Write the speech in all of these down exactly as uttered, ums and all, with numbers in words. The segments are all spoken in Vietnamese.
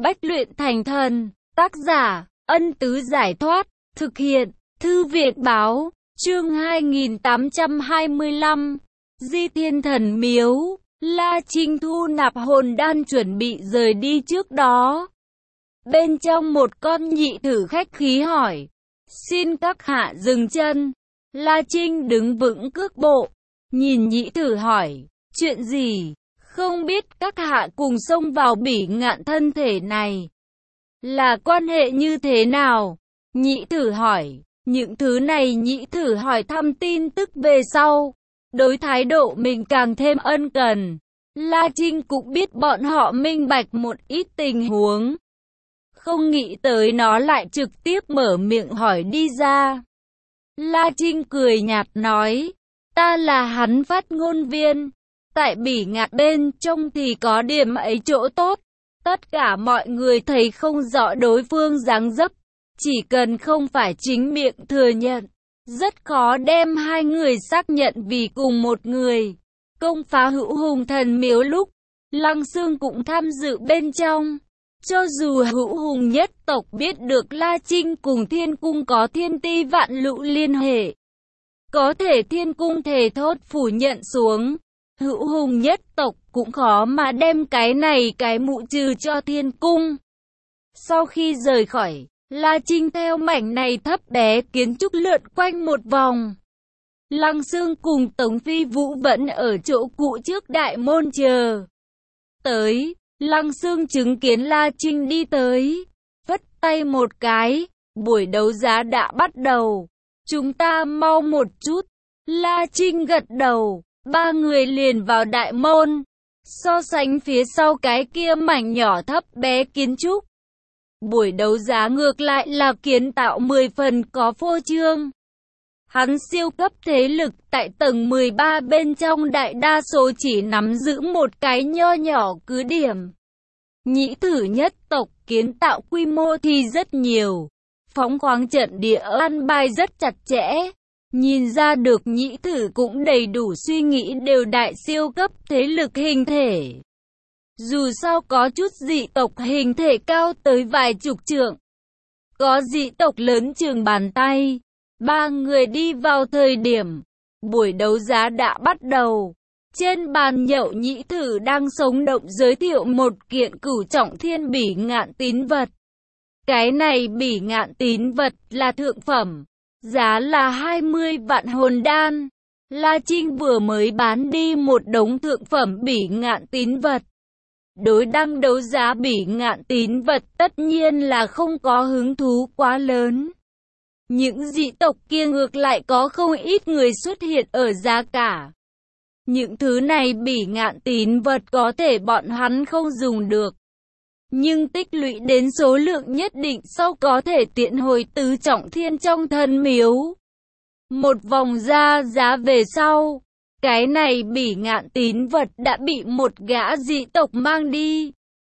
Bách luyện thành thần. Tác giả, Ân Tứ Giải Thoát. Thực hiện, Thư Viện Báo. Chương hai nghìn tám trăm hai mươi lăm. Di Thiên Thần Miếu. La Trinh thu nạp hồn đan chuẩn bị rời đi trước đó. Bên trong một con nhị thử khách khí hỏi. Xin các hạ dừng chân. La Trinh đứng vững cước bộ. Nhìn nhị thử hỏi. Chuyện gì? Không biết các hạ cùng xông vào bỉ ngạn thân thể này là quan hệ như thế nào? Nhị thử hỏi. Những thứ này nhị thử hỏi thăm tin tức về sau. Đối thái độ mình càng thêm ân cần. La Trinh cũng biết bọn họ minh bạch một ít tình huống. Không nghĩ tới nó lại trực tiếp mở miệng hỏi đi ra. La Trinh cười nhạt nói. Ta là hắn phát ngôn viên. Tại bỉ ngạn bên trong thì có điểm ấy chỗ tốt. Tất cả mọi người thấy không rõ đối phương dáng dấp. Chỉ cần không phải chính miệng thừa nhận. Rất khó đem hai người xác nhận vì cùng một người. Công phá Hữu Hùng Thần Miếu lúc, Lăng Xương cũng tham dự bên trong. Cho dù Hữu Hùng nhất tộc biết được La Trinh cùng Thiên Cung có thiên ti vạn lũ liên hệ. Có thể Thiên Cung thề thốt phủ nhận xuống. Hữu Hùng nhất tộc cũng khó mà đem cái này cái mụ trừ cho Thiên Cung. Sau khi rời khỏi, La Trinh theo mảnh này thấp bé kiến trúc lượn quanh một vòng. Lăng Xương cùng Tống Phi Vũ vẫn ở chỗ cũ trước đại môn chờ. Tới, Lăng Xương chứng kiến La Trinh đi tới, vất tay một cái, buổi đấu giá đã bắt đầu. Chúng ta mau một chút. La Trinh gật đầu, ba người liền vào đại môn. So sánh phía sau cái kia mảnh nhỏ thấp bé kiến trúc. Buổi đấu giá ngược lại là kiến tạo mười phần có phô trương. Hắn siêu cấp thế lực tại tầng mười ba bên trong đại đa số chỉ nắm giữ một cái nho nhỏ cứ điểm. Nhĩ thử nhất tộc kiến tạo quy mô thì rất nhiều. Phóng khoáng trận địa an bài rất chặt chẽ. Nhìn ra được nhĩ thử cũng đầy đủ suy nghĩ đều đại siêu cấp thế lực hình thể. Dù sao có chút dị tộc hình thể cao tới vài chục trượng. Có dị tộc lớn chừng bàn tay. Ba người đi vào thời điểm buổi đấu giá đã bắt đầu. Trên bàn nhậu nhĩ thử đang sống động giới thiệu một kiện cửu trọng thiên bỉ ngạn tín vật. Cái này bỉ ngạn tín vật là thượng phẩm. Giá là hai mươi vạn hồn đan. La Trinh vừa mới bán đi một đống thượng phẩm bỉ ngạn tín vật. Đối đăng đấu giá bỉ ngạn tín vật tất nhiên là không có hứng thú quá lớn. Những dị tộc kia ngược lại có không ít người xuất hiện ở giá cả. Những thứ này bỉ ngạn tín vật có thể bọn hắn không dùng được. Nhưng tích lũy đến số lượng nhất định sau có thể tiện hồi tứ trọng thiên trong thần miếu. Một vòng ra giá về sau. Cái này bỉ ngạn tín vật đã bị một gã dị tộc mang đi.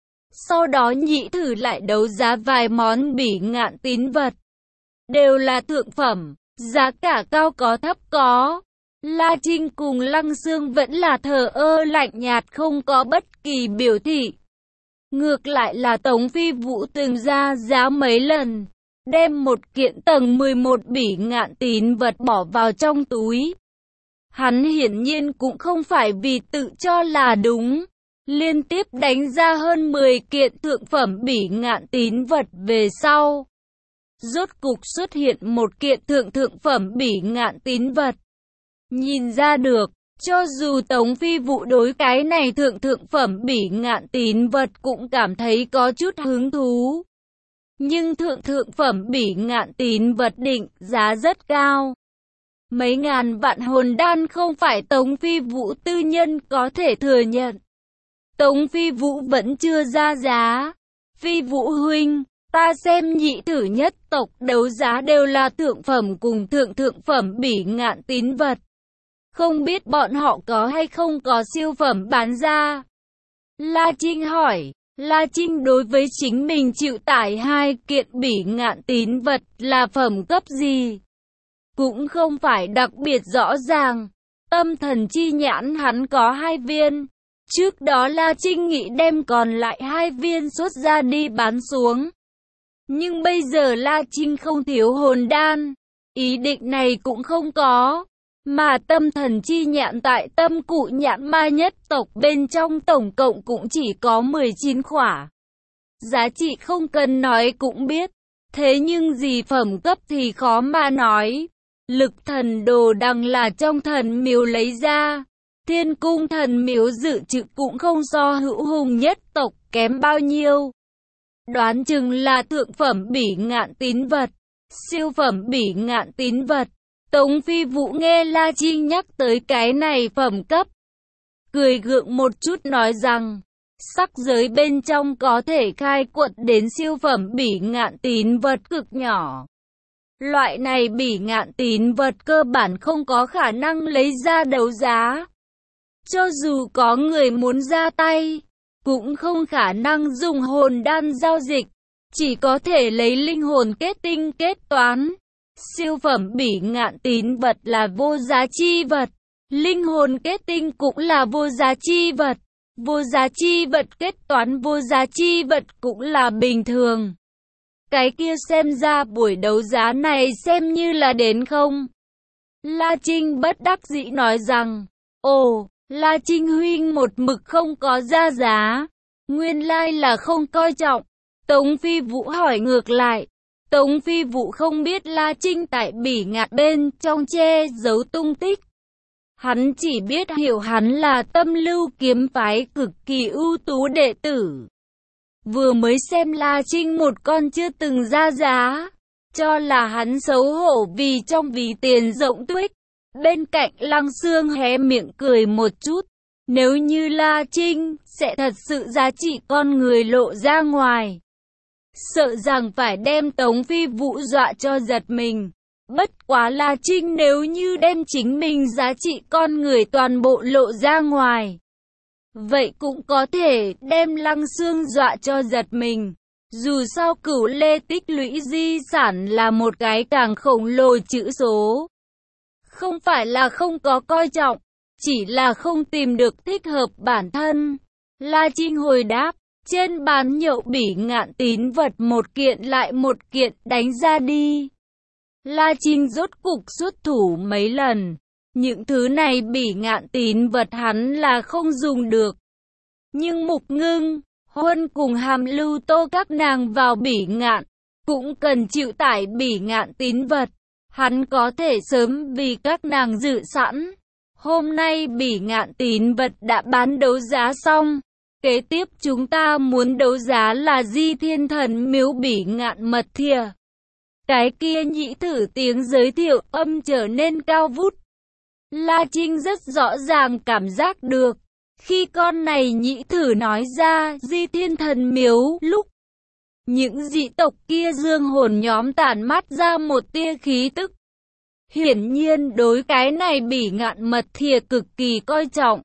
Sau đó nhị thử lại đấu giá vài món bỉ ngạn tín vật. Đều là thượng phẩm, giá cả cao có thấp có. La Trinh cùng Lăng Xương vẫn là thờ ơ lạnh nhạt không có bất kỳ biểu thị. Ngược lại là Tống Phi Vũ từng ra giá mấy lần. Đem một kiện tầng mười một bỉ ngạn tín vật bỏ vào trong túi. Hắn hiển nhiên cũng không phải vì tự cho là đúng. Liên tiếp đánh ra hơn mười kiện thượng phẩm bỉ ngạn tín vật về sau. Rốt cục xuất hiện một kiện thượng thượng phẩm bỉ ngạn tín vật. Nhìn ra được, cho dù Tống Phi Vũ đối cái này thượng thượng phẩm bỉ ngạn tín vật cũng cảm thấy có chút hứng thú. Nhưng thượng thượng phẩm bỉ ngạn tín vật định giá rất cao. Mấy ngàn vạn hồn đan không phải Tống Phi Vũ tư nhân có thể thừa nhận. Tống Phi Vũ vẫn chưa ra giá. Phi Vũ huynh, ta xem nhị thử nhất tộc đấu giá đều là thượng phẩm cùng thượng thượng phẩm bỉ ngạn tín vật. Không biết bọn họ có hay không có siêu phẩm bán ra? La Trinh hỏi. La Trinh đối với chính mình chịu tải hai kiện bỉ ngạn tín vật là phẩm cấp gì? Cũng không phải đặc biệt rõ ràng. Tâm thần chi nhãn hắn có hai viên. Trước đó La Trinh nghĩ đem còn lại hai viên xuất ra đi bán xuống. Nhưng bây giờ La Trinh không thiếu hồn đan, ý định này cũng không có. Mà tâm thần chi nhạn tại tâm cụ nhạn ma nhất tộc bên trong tổng cộng cũng chỉ có mười chín khỏa. Giá trị không cần nói cũng biết. Thế nhưng gì phẩm cấp thì khó mà nói. Lực thần đồ đằng là trong thần miếu lấy ra. Thiên cung thần miếu dự trữ cũng không so hữu hùng nhất tộc kém bao nhiêu. Đoán chừng là thượng phẩm bỉ ngạn tín vật, siêu phẩm bỉ ngạn tín vật. Tống Phi Vũ nghe La Trinh nhắc tới cái này phẩm cấp, cười gượng một chút nói rằng, sắc giới bên trong có thể khai quật đến siêu phẩm bỉ ngạn tín vật cực nhỏ. Loại này bỉ ngạn tín vật cơ bản không có khả năng lấy ra đấu giá. Cho dù có người muốn ra tay, cũng không khả năng dùng hồn đan giao dịch, chỉ có thể lấy linh hồn kết tinh kết toán. Siêu phẩm bỉ ngạn tín vật là vô giá chi vật, linh hồn kết tinh cũng là vô giá chi vật, vô giá chi vật kết toán vô giá chi vật cũng là bình thường. Cái kia xem ra buổi đấu giá này xem như là đến không? La Trinh bất đắc dĩ nói rằng, ồ, La Trinh huynh một mực không có ra giá, nguyên lai là không coi trọng. Tống Phi Vũ hỏi ngược lại. Tống Phi Vũ không biết La Trinh tại bỉ ngạn bên trong che giấu tung tích. Hắn chỉ biết hiểu hắn là tâm lưu kiếm phái cực kỳ ưu tú đệ tử. Vừa mới xem La Trinh một con chưa từng ra giá, cho là hắn xấu hổ vì trong ví tiền rộng tuếch. Bên cạnh Lăng Xương hé miệng cười một chút. Nếu như La Trinh sẽ thật sự giá trị con người lộ ra ngoài, sợ rằng phải đem Tống Phi Vũ dọa cho giật mình. Bất quá La Trinh nếu như đem chính mình giá trị con người toàn bộ lộ ra ngoài, vậy cũng có thể đem Lăng Xương dọa cho giật mình. Dù sao Cửu Lê tích lũy di sản là một cái càng khổng lồ chữ số. Không phải là không có coi trọng, chỉ là không tìm được thích hợp bản thân. La Trinh hồi đáp, trên bàn nhậu bỉ ngạn tín vật một kiện lại một kiện đánh ra đi. La Trinh rốt cục xuất thủ mấy lần. Những thứ này bỉ ngạn tín vật hắn là không dùng được. Nhưng Mục Ngưng, Huân cùng Hàm Lưu Tô các nàng vào bỉ ngạn, cũng cần chịu tải bỉ ngạn tín vật. Hắn có thể sớm vì các nàng dự sẵn. Hôm nay bỉ ngạn tín vật đã bán đấu giá xong. Kế tiếp chúng ta muốn đấu giá là Di Thiên Thần Miếu bỉ ngạn mật thìa. Cái kia nhĩ thử tiếng giới thiệu âm trở nên cao vút. La Trinh rất rõ ràng cảm giác được. Khi con này nhĩ thử nói ra Di Thiên Thần Miếu lúc, những dị tộc kia dương hồn nhóm tản mát ra một tia khí tức. Hiển nhiên đối cái này bỉ ngạn mật thìa cực kỳ coi trọng.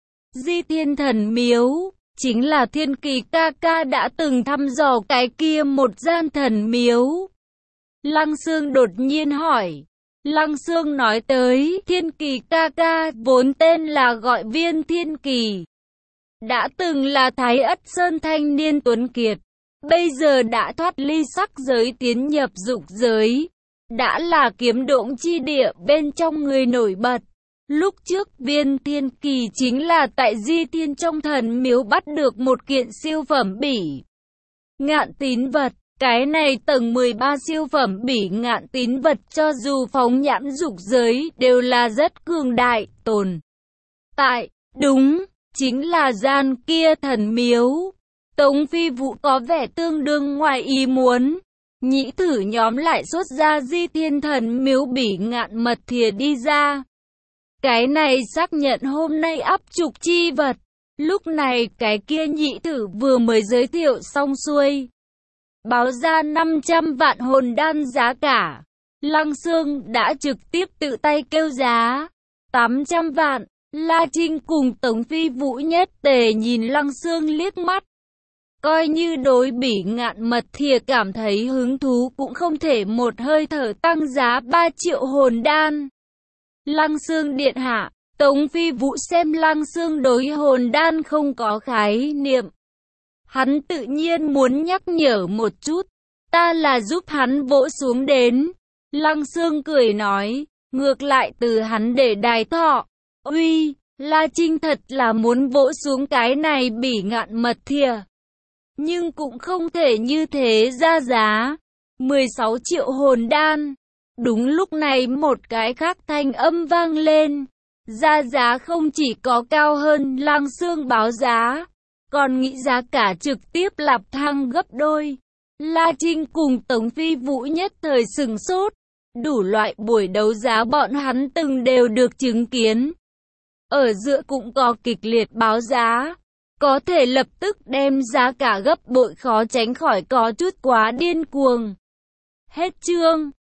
Di Thiên Thần Miếu chính là Thiên Kỳ ca ca đã từng thăm dò cái kia một gian thần miếu. Lăng Xương đột nhiên hỏi. Lăng Xương nói tới Thiên Kỳ ca ca vốn tên là gọi Viên Thiên Kỳ. Đã từng là Thái Ất Sơn thanh niên tuấn kiệt. Bây giờ đã thoát ly sắc giới tiến nhập dục giới. Đã là kiếm độn chi địa bên trong người nổi bật. Lúc trước Viên Thiên Kỳ chính là tại Di Thiên trong thần miếu bắt được một kiện siêu phẩm bỉ ngạn tín vật. Cái này tầng mười ba siêu phẩm bỉ ngạn tín vật cho dù phóng nhãn dục giới đều là rất cường đại, tồn tại. Đúng, chính là gian kia thần miếu. Tống Phi Vũ có vẻ tương đương ngoài ý muốn. Nhĩ thử nhóm lại xuất ra Di Thiên Thần Miếu bỉ ngạn mật thìa đi ra. Cái này xác nhận hôm nay áp trục chi vật. Lúc này cái kia nhĩ thử vừa mới giới thiệu xong xuôi, báo ra năm trăm vạn hồn đan giá cả. Lăng Xương đã trực tiếp tự tay kêu giá tám trăm vạn. La Trinh cùng Tống Phi Vũ nhất tề nhìn Lăng Xương liếc mắt. Coi như đối bỉ ngạn mật thìa cảm thấy hứng thú cũng không thể một hơi thở tăng giá ba triệu hồn đan. Lăng Xương điện hạ, Tống Phi Vũ xem Lăng Xương đối hồn đan không có khái niệm. Hắn tự nhiên muốn nhắc nhở một chút. Ta là giúp hắn vỗ xuống đến. Lăng Xương cười nói. Ngược lại từ hắn để đài thọ. Uy, La Trinh thật là muốn vỗ xuống cái này bỉ ngạn mật thìa. Nhưng cũng không thể như thế ra giá. mười sáu triệu hồn đan. Đúng lúc này một cái khác thanh âm vang lên. Ra giá không chỉ có cao hơn Lăng Xương báo giá, còn nghĩ giá cả trực tiếp lạp thăng gấp đôi. La Trinh cùng Tống Phi Vũ nhất thời sừng sốt. Đủ loại buổi đấu giá bọn hắn từng đều được chứng kiến. Ở giữa cũng có kịch liệt báo giá. Có thể lập tức đem giá cả gấp bội khó tránh khỏi có chút quá điên cuồng. Hết chương.